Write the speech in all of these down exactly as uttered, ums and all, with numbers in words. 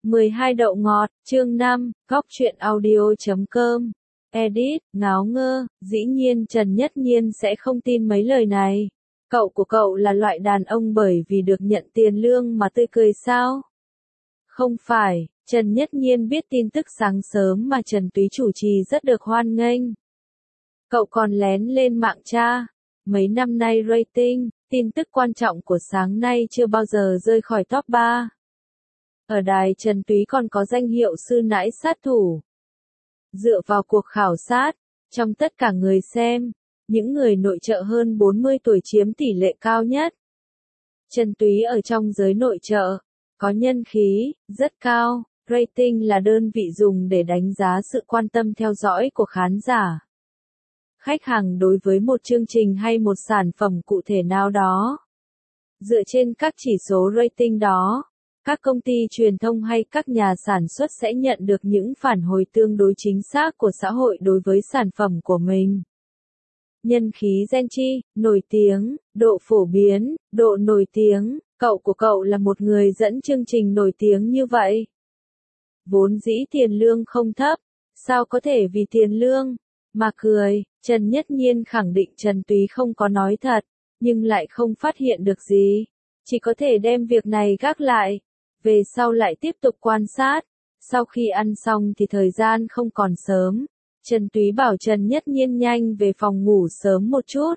mười hai đậu ngọt, chương năm, góc truyện audio chấm com. Edit, ngáo ngơ, dĩ nhiên Trần Nhất Nhiên sẽ không tin mấy lời này. Cậu của cậu là loại đàn ông bởi vì được nhận tiền lương mà tươi cười sao? Không phải, Trần Nhất Nhiên biết tin tức sáng sớm mà Trần Túy chủ trì rất được hoan nghênh. Cậu còn lén lên mạng tra. Mấy năm nay rating, tin tức quan trọng của sáng nay chưa bao giờ rơi khỏi top ba. Ở đài Trần Túy còn có danh hiệu sư nãi sát thủ. Dựa vào cuộc khảo sát, trong tất cả người xem, những người nội trợ hơn bốn mươi tuổi chiếm tỷ lệ cao nhất. Trần Túy ở trong giới nội trợ, có nhân khí, rất cao, rating là đơn vị dùng để đánh giá sự quan tâm theo dõi của khán giả. Khách hàng đối với một chương trình hay một sản phẩm cụ thể nào đó. Dựa trên các chỉ số rating đó, các công ty truyền thông hay các nhà sản xuất sẽ nhận được những phản hồi tương đối chính xác của xã hội đối với sản phẩm của mình. Nhân khí gen chi, nổi tiếng, độ phổ biến, độ nổi tiếng, cậu của cậu là một người dẫn chương trình nổi tiếng như vậy. Vốn dĩ tiền lương không thấp, sao có thể vì tiền lương mà cười. Trần Nhất Nhiên khẳng định Trần Túy không có nói thật, nhưng lại không phát hiện được gì. Chỉ có thể đem việc này gác lại, về sau lại tiếp tục quan sát. Sau khi ăn xong thì thời gian không còn sớm. Trần Túy bảo Trần Nhất Nhiên nhanh về phòng ngủ sớm một chút.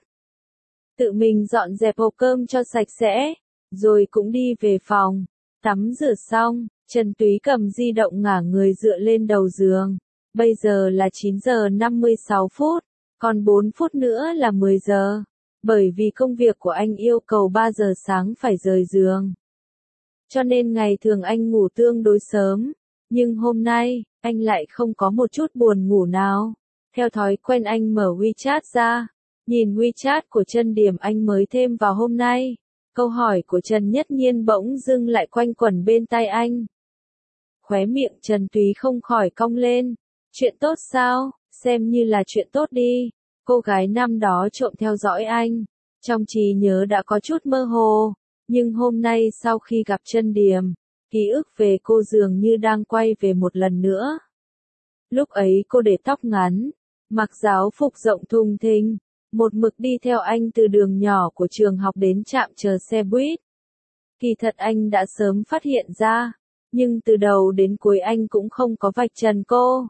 Tự mình dọn dẹp hộp cơm cho sạch sẽ, rồi cũng đi về phòng. Tắm rửa xong, Trần Túy cầm di động ngả người dựa lên đầu giường. Bây giờ là chín giờ năm mươi sáu phút, còn bốn phút nữa là mười giờ. Bởi vì công việc của anh yêu cầu ba giờ sáng phải rời giường. Cho nên ngày thường anh ngủ tương đối sớm. Nhưng hôm nay, anh lại không có một chút buồn ngủ nào. Theo thói quen anh mở WeChat ra. Nhìn WeChat của Trần Điểm anh mới thêm vào hôm nay. Câu hỏi của Trần Nhất Nhiên bỗng dưng lại quanh quẩn bên tai anh. Khóe miệng Trần Túy không khỏi cong lên. Chuyện tốt sao? Xem như là chuyện tốt đi. Cô gái năm đó trộm theo dõi anh. Trong trí nhớ đã có chút mơ hồ. Nhưng hôm nay sau khi gặp Trần Điểm, ký ức về cô dường như đang quay về một lần nữa. Lúc ấy cô để tóc ngắn, mặc giáo phục rộng thùng thình, một mực đi theo anh từ đường nhỏ của trường học đến trạm chờ xe buýt. Kỳ thật anh đã sớm phát hiện ra, nhưng từ đầu đến cuối anh cũng không có vạch trần cô.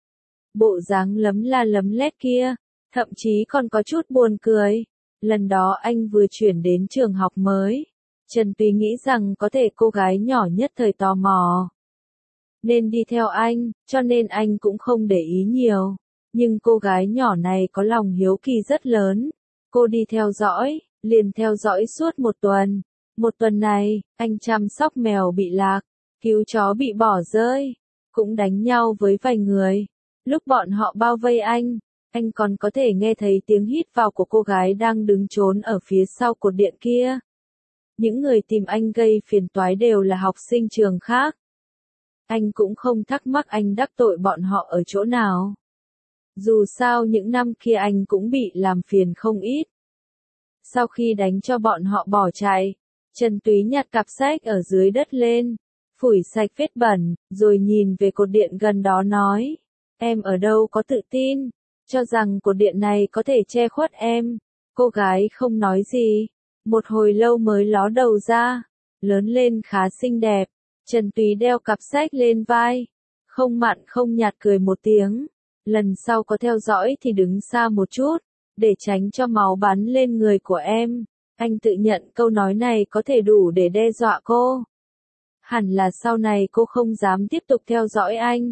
Bộ dáng lấm la lấm lét kia, thậm chí còn có chút buồn cười. Lần đó anh vừa chuyển đến trường học mới. Trần Túy nghĩ rằng có thể cô gái nhỏ nhất thời tò mò nên đi theo anh, cho nên anh cũng không để ý nhiều. Nhưng cô gái nhỏ này có lòng hiếu kỳ rất lớn. Cô đi theo dõi, liền theo dõi suốt một tuần. Một tuần này, anh chăm sóc mèo bị lạc, cứu chó bị bỏ rơi, cũng đánh nhau với vài người. Lúc bọn họ bao vây anh, anh còn có thể nghe thấy tiếng hít vào của cô gái đang đứng trốn ở phía sau cột điện kia. Những người tìm anh gây phiền toái đều là học sinh trường khác. Anh cũng không thắc mắc anh đắc tội bọn họ ở chỗ nào. Dù sao những năm kia anh cũng bị làm phiền không ít. Sau khi đánh cho bọn họ bỏ chạy, Trần Túy nhặt cặp sách ở dưới đất lên, phủi sạch vết bẩn, rồi nhìn về cột điện gần đó nói. Em ở đâu có tự tin, cho rằng cột điện này có thể che khuất em. Cô gái không nói gì. Một hồi lâu mới ló đầu ra, lớn lên khá xinh đẹp. Trần Túy đeo cặp sách lên vai, không mặn không nhạt cười một tiếng. Lần sau có theo dõi thì đứng xa một chút, để tránh cho máu bắn lên người của em. Anh tự nhận câu nói này có thể đủ để đe dọa cô. Hẳn là sau này cô không dám tiếp tục theo dõi anh.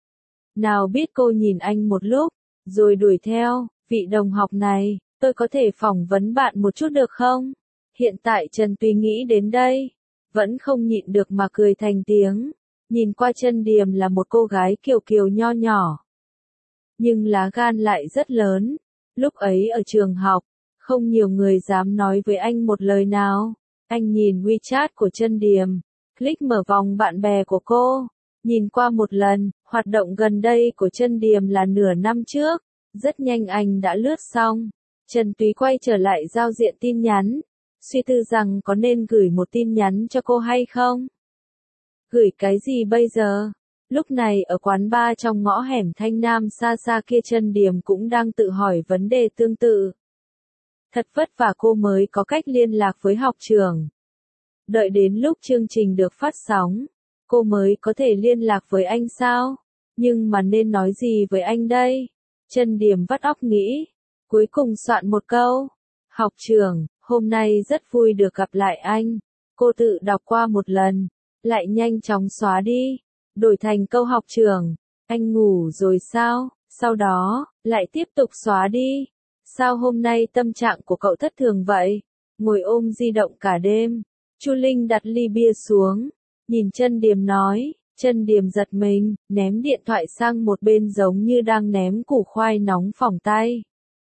Nào biết cô nhìn anh một lúc, rồi đuổi theo. Vị đồng học này, tôi có thể phỏng vấn bạn một chút được không? Hiện tại Trần Túy nghĩ đến đây, vẫn không nhịn được mà cười thành tiếng. Nhìn qua Trần Điểm là một cô gái kiều kiều nho nhỏ. Nhưng lá gan lại rất lớn. Lúc ấy ở trường học, không nhiều người dám nói với anh một lời nào. Anh nhìn WeChat của Trần Điểm, click mở vòng bạn bè của cô. Nhìn qua một lần, hoạt động gần đây của Trần Điểm là nửa năm trước. Rất nhanh anh đã lướt xong. Trần Túy quay trở lại giao diện tin nhắn. Suy tư rằng có nên gửi một tin nhắn cho cô hay không. Gửi cái gì bây giờ? Lúc này ở quán bar trong ngõ hẻm Thanh Nam xa xa kia Chân Điềm cũng đang tự hỏi vấn đề tương tự. Thật vất vả cô mới có cách liên lạc với học trưởng. Đợi đến lúc chương trình được phát sóng, cô mới có thể liên lạc với anh sao? Nhưng mà nên nói gì với anh đây? Chân Điềm vắt óc nghĩ, cuối cùng soạn một câu. Học trưởng, hôm nay rất vui được gặp lại anh. Cô tự đọc qua một lần, lại nhanh chóng xóa đi, đổi thành câu học trưởng, anh ngủ rồi sao? Sau đó, lại tiếp tục xóa đi. Sao hôm nay tâm trạng của cậu thất thường vậy? Ngồi ôm di động cả đêm. Chu Linh đặt ly bia xuống, nhìn Chân Điềm nói. Chân Điềm giật mình, ném điện thoại sang một bên giống như đang ném củ khoai nóng phỏng tay.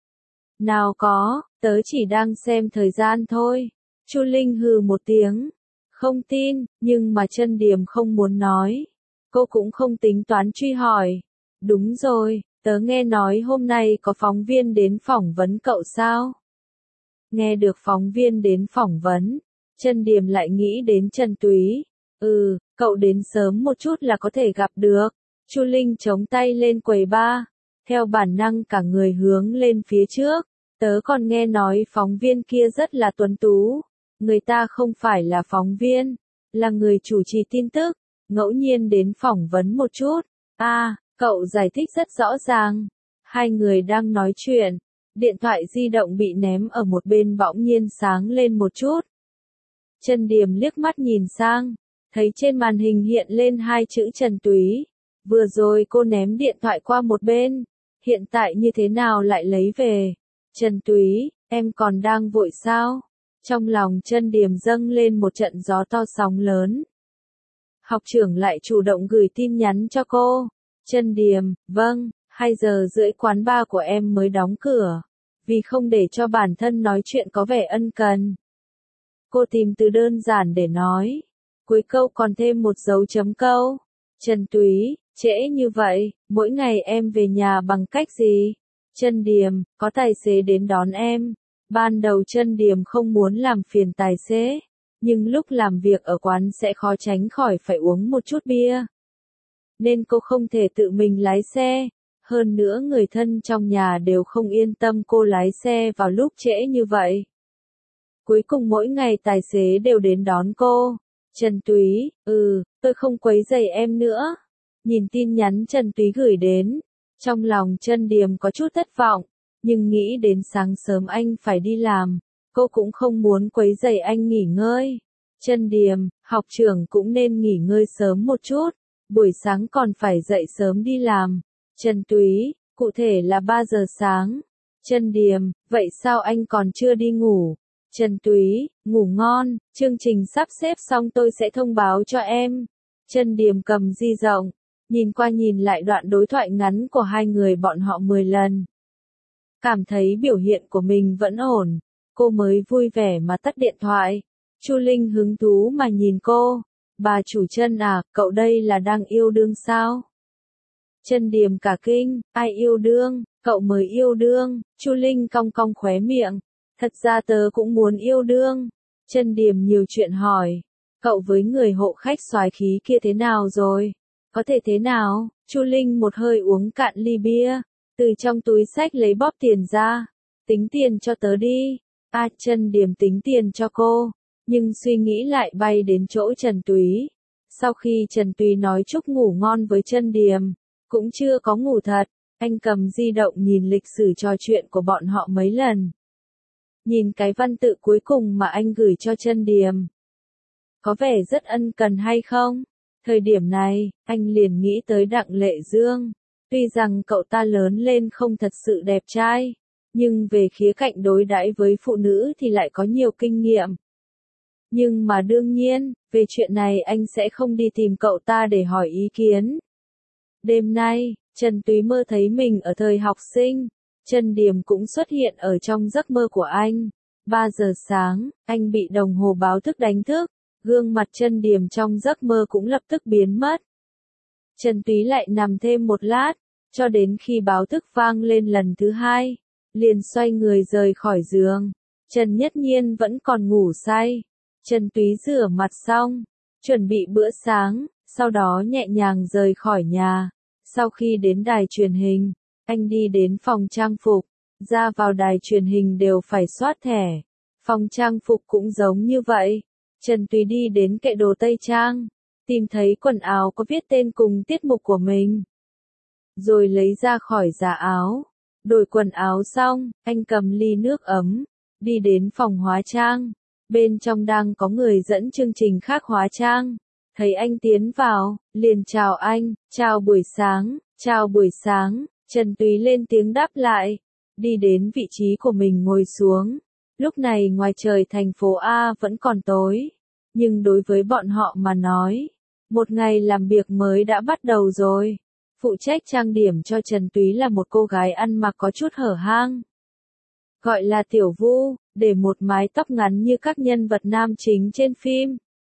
Nào có, tớ chỉ đang xem thời gian thôi. Chu Linh hừ một tiếng. Không tin, nhưng mà Chân Điềm không muốn nói. Cô cũng không tính toán truy hỏi. Đúng rồi, tớ nghe nói hôm nay có phóng viên đến phỏng vấn cậu sao? Nghe được phóng viên đến phỏng vấn, Chân Điềm lại nghĩ đến Trần Túy. Ừ, cậu đến sớm một chút là có thể gặp được. Chu Linh chống tay lên quầy bar, theo bản năng cả người hướng lên phía trước. Tớ còn nghe nói phóng viên kia rất là tuấn tú. Người ta không phải là phóng viên, là người chủ trì tin tức, ngẫu nhiên đến phỏng vấn một chút. À, cậu giải thích rất rõ ràng. Hai người đang nói chuyện, điện thoại di động bị ném ở một bên bỗng nhiên sáng lên một chút. Chân Điềm liếc mắt nhìn sang, thấy trên màn hình hiện lên hai chữ Trần Túy. Vừa rồi cô ném điện thoại qua một bên, hiện tại như thế nào lại lấy về? Trần Túy, em còn đang vội sao? Trong lòng Chân Điềm dâng lên một trận gió to sóng lớn. Học trưởng lại chủ động gửi tin nhắn cho cô. Chân Điềm, vâng, hai giờ rưỡi quán bar của em mới đóng cửa. Vì không để cho bản thân nói chuyện có vẻ ân cần. Cô tìm từ đơn giản để nói. Cuối câu còn thêm một dấu chấm câu. Trần Túy, trễ như vậy, mỗi ngày em về nhà bằng cách gì? Chân Điềm, có tài xế đến đón em. Ban đầu Chân Điềm không muốn làm phiền tài xế, nhưng lúc làm việc ở quán sẽ khó tránh khỏi phải uống một chút bia. Nên cô không thể tự mình lái xe, hơn nữa người thân trong nhà đều không yên tâm cô lái xe vào lúc trễ như vậy. Cuối cùng mỗi ngày tài xế đều đến đón cô. Trần Túy, ừ, tôi không quấy rầy em nữa. Nhìn tin nhắn Trần Túy gửi đến, trong lòng Chân Điềm có chút thất vọng. Nhưng nghĩ đến sáng sớm anh phải đi làm, cô cũng không muốn quấy rầy anh nghỉ ngơi. Chân Điềm, học trưởng cũng nên nghỉ ngơi sớm một chút, buổi sáng còn phải dậy sớm đi làm. Trần Túy, cụ thể là ba giờ sáng. Chân Điềm, vậy sao anh còn chưa đi ngủ? Trần Túy, ngủ ngon, chương trình sắp xếp xong tôi sẽ thông báo cho em. Chân Điềm cầm di động, nhìn qua nhìn lại đoạn đối thoại ngắn của hai người bọn họ mười lần. Cảm thấy biểu hiện của mình vẫn ổn, cô mới vui vẻ mà tắt điện thoại. Chu Linh hứng thú mà nhìn cô. Bà chủ Chân à, cậu đây là đang yêu đương sao? Chân Điềm cả kinh, ai yêu đương, cậu mới yêu đương. Chu Linh cong cong khóe miệng. Thật ra tớ cũng muốn yêu đương. Chân Điềm nhiều chuyện hỏi. Cậu với người hộ khách soái khí kia thế nào rồi? Có thể thế nào? Chu Linh một hơi uống cạn ly bia. Từ trong túi xách lấy bóp tiền ra. Tính tiền cho tớ đi. A Chân Điềm tính tiền cho cô. Nhưng suy nghĩ lại bay đến chỗ Trần Túy. Sau khi Trần Túy nói chúc ngủ ngon với Chân Điềm, cũng chưa có ngủ thật. Anh cầm di động nhìn lịch sử trò chuyện của bọn họ mấy lần. Nhìn cái văn tự cuối cùng mà anh gửi cho Chân Điềm. Có vẻ rất ân cần hay không? Thời điểm này, anh liền nghĩ tới Đặng Lệ Dương. Tuy rằng cậu ta lớn lên không thật sự đẹp trai, nhưng về khía cạnh đối đãi với phụ nữ thì lại có nhiều kinh nghiệm. Nhưng mà đương nhiên, về chuyện này anh sẽ không đi tìm cậu ta để hỏi ý kiến. Đêm nay, Trần Túy mơ thấy mình ở thời học sinh. Chân Điềm cũng xuất hiện ở trong giấc mơ của anh. ba giờ sáng, anh bị đồng hồ báo thức đánh thức. Gương mặt Chân Điềm trong giấc mơ cũng lập tức biến mất. Trần Túy lại nằm thêm một lát, cho đến khi báo thức vang lên lần thứ hai, liền xoay người rời khỏi giường. Trần Nhất Nhiên vẫn còn ngủ say. Trần Túy rửa mặt xong, chuẩn bị bữa sáng, sau đó nhẹ nhàng rời khỏi nhà. Sau khi đến đài truyền hình, anh đi đến phòng trang phục, ra vào đài truyền hình đều phải soát thẻ. Phòng trang phục cũng giống như vậy. Trần Túy đi đến kệ đồ tây trang, tìm thấy quần áo có viết tên cùng tiết mục của mình. Rồi lấy ra khỏi giá áo, đổi quần áo xong, anh cầm ly nước ấm, đi đến phòng hóa trang. Bên trong đang có người dẫn chương trình khác hóa trang. Thấy anh tiến vào, liền chào anh, chào buổi sáng, chào buổi sáng. Trần Túy lên tiếng đáp lại, đi đến vị trí của mình ngồi xuống. Lúc này ngoài trời thành phố A vẫn còn tối, nhưng đối với bọn họ mà nói, một ngày làm việc mới đã bắt đầu rồi. Phụ trách trang điểm cho Trần Túy là một cô gái ăn mặc có chút hở hang, gọi là Tiểu Vu, để một mái tóc ngắn như các nhân vật nam chính trên phim.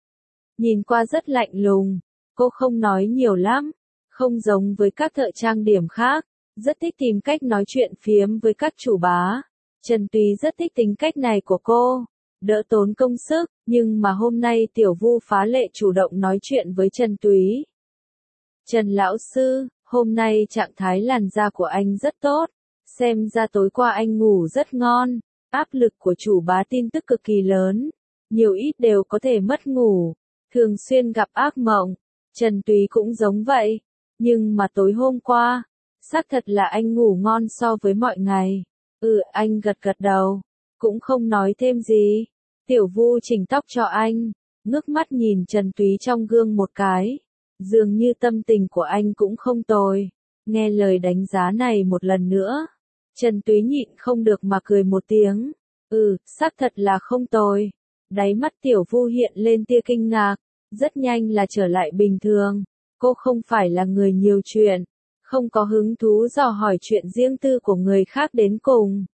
Nhìn qua rất lạnh lùng, cô không nói nhiều lắm, không giống với các thợ trang điểm khác, rất thích tìm cách nói chuyện phiếm với các chủ bá. Trần Túy rất thích tính cách này của cô, đỡ tốn công sức, nhưng mà hôm nay Tiểu Vu phá lệ chủ động nói chuyện với Trần Túy. Trần lão sư, hôm nay trạng thái làn da của anh rất tốt, xem ra tối qua anh ngủ rất ngon, áp lực của chủ bá tin tức cực kỳ lớn, nhiều ít đều có thể mất ngủ, thường xuyên gặp ác mộng. Trần Túy cũng giống vậy, nhưng mà tối hôm qua, xác thật là anh ngủ ngon so với mọi ngày. Ừ, anh gật gật đầu, cũng không nói thêm gì. Tiểu Vu chỉnh tóc cho anh, ngước mắt nhìn Trần Túy trong gương một cái. Dường như tâm tình của anh cũng không tồi. Nghe lời đánh giá này một lần nữa, Trần Túy nhịn không được mà cười một tiếng. Ừ, xác thật là không tồi. Đáy mắt Tiểu Vu hiện lên tia kinh ngạc, rất nhanh là trở lại bình thường. Cô không phải là người nhiều chuyện, không có hứng thú dò hỏi chuyện riêng tư của người khác đến cùng.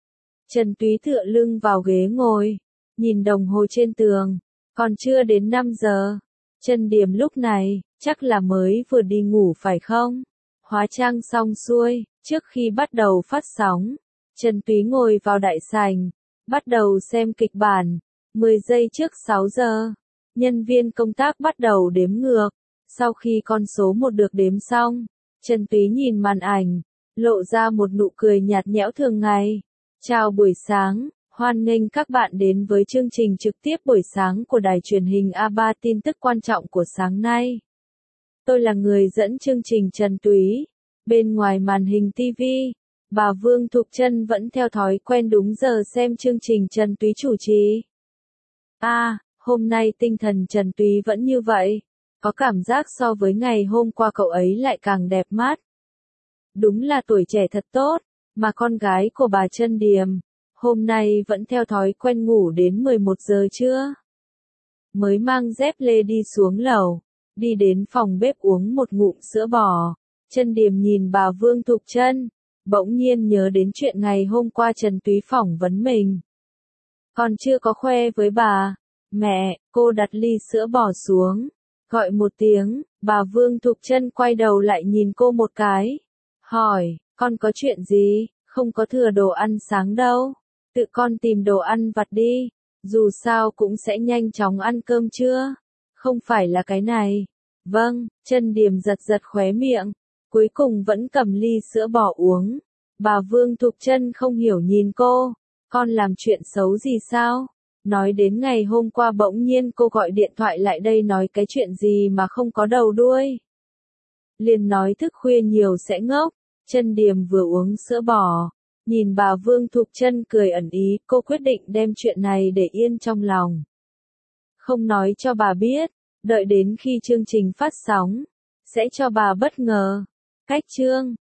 Trần Túy tựa lưng vào ghế ngồi, nhìn đồng hồ trên tường, còn chưa đến năm giờ. Trần Điểm lúc này, chắc là mới vừa đi ngủ phải không? Hóa trang xong xuôi, trước khi bắt đầu phát sóng, Trần Túy ngồi vào đại sảnh, bắt đầu xem kịch bản. mười giây trước sáu giờ, nhân viên công tác bắt đầu đếm ngược. Sau khi con số một được đếm xong, Trần Túy nhìn màn ảnh, lộ ra một nụ cười nhạt nhẽo thường ngày. Chào buổi sáng, hoan nghênh các bạn đến với chương trình trực tiếp buổi sáng của đài truyền hình A ba tin tức quan trọng của sáng nay. Tôi là người dẫn chương trình Trần Túy. Bên ngoài màn hình ti vi, bà Vương Thục Trân vẫn theo thói quen đúng giờ xem chương trình Trần Túy chủ trì. À, hôm nay tinh thần Trần Túy vẫn như vậy. Có cảm giác so với ngày hôm qua cậu ấy lại càng đẹp mắt. Đúng là tuổi trẻ thật tốt, mà con gái của bà Trân Điềm, hôm nay vẫn theo thói quen ngủ đến mười một giờ trưa. Mới mang dép lê đi xuống lầu, đi đến phòng bếp uống một ngụm sữa bò. Trân Điềm nhìn bà Vương Thục Trân, bỗng nhiên nhớ đến chuyện ngày hôm qua Trần Túy phỏng vấn mình. Còn chưa có khoe với bà, mẹ, cô đặt ly sữa bò xuống. Gọi một tiếng, bà Vương Thục Trân quay đầu lại nhìn cô một cái. Hỏi, con có chuyện gì, không có thừa đồ ăn sáng đâu. Tự con tìm đồ ăn vặt đi, dù sao cũng sẽ nhanh chóng ăn cơm trưa. Không phải là cái này. Vâng, Trân Điềm giật giật khóe miệng, cuối cùng vẫn cầm ly sữa bò uống. Bà Vương Thục Trân không hiểu nhìn cô, con làm chuyện xấu gì sao? Nói đến ngày hôm qua bỗng nhiên cô gọi điện thoại lại đây nói cái chuyện gì mà không có đầu đuôi. Liền nói thức khuya nhiều sẽ ngốc. Trân Điềm vừa uống sữa bò, nhìn bà Vương Thục Trân cười ẩn ý, cô quyết định đem chuyện này để yên trong lòng. Không nói cho bà biết, đợi đến khi chương trình phát sóng, sẽ cho bà bất ngờ. Cách chương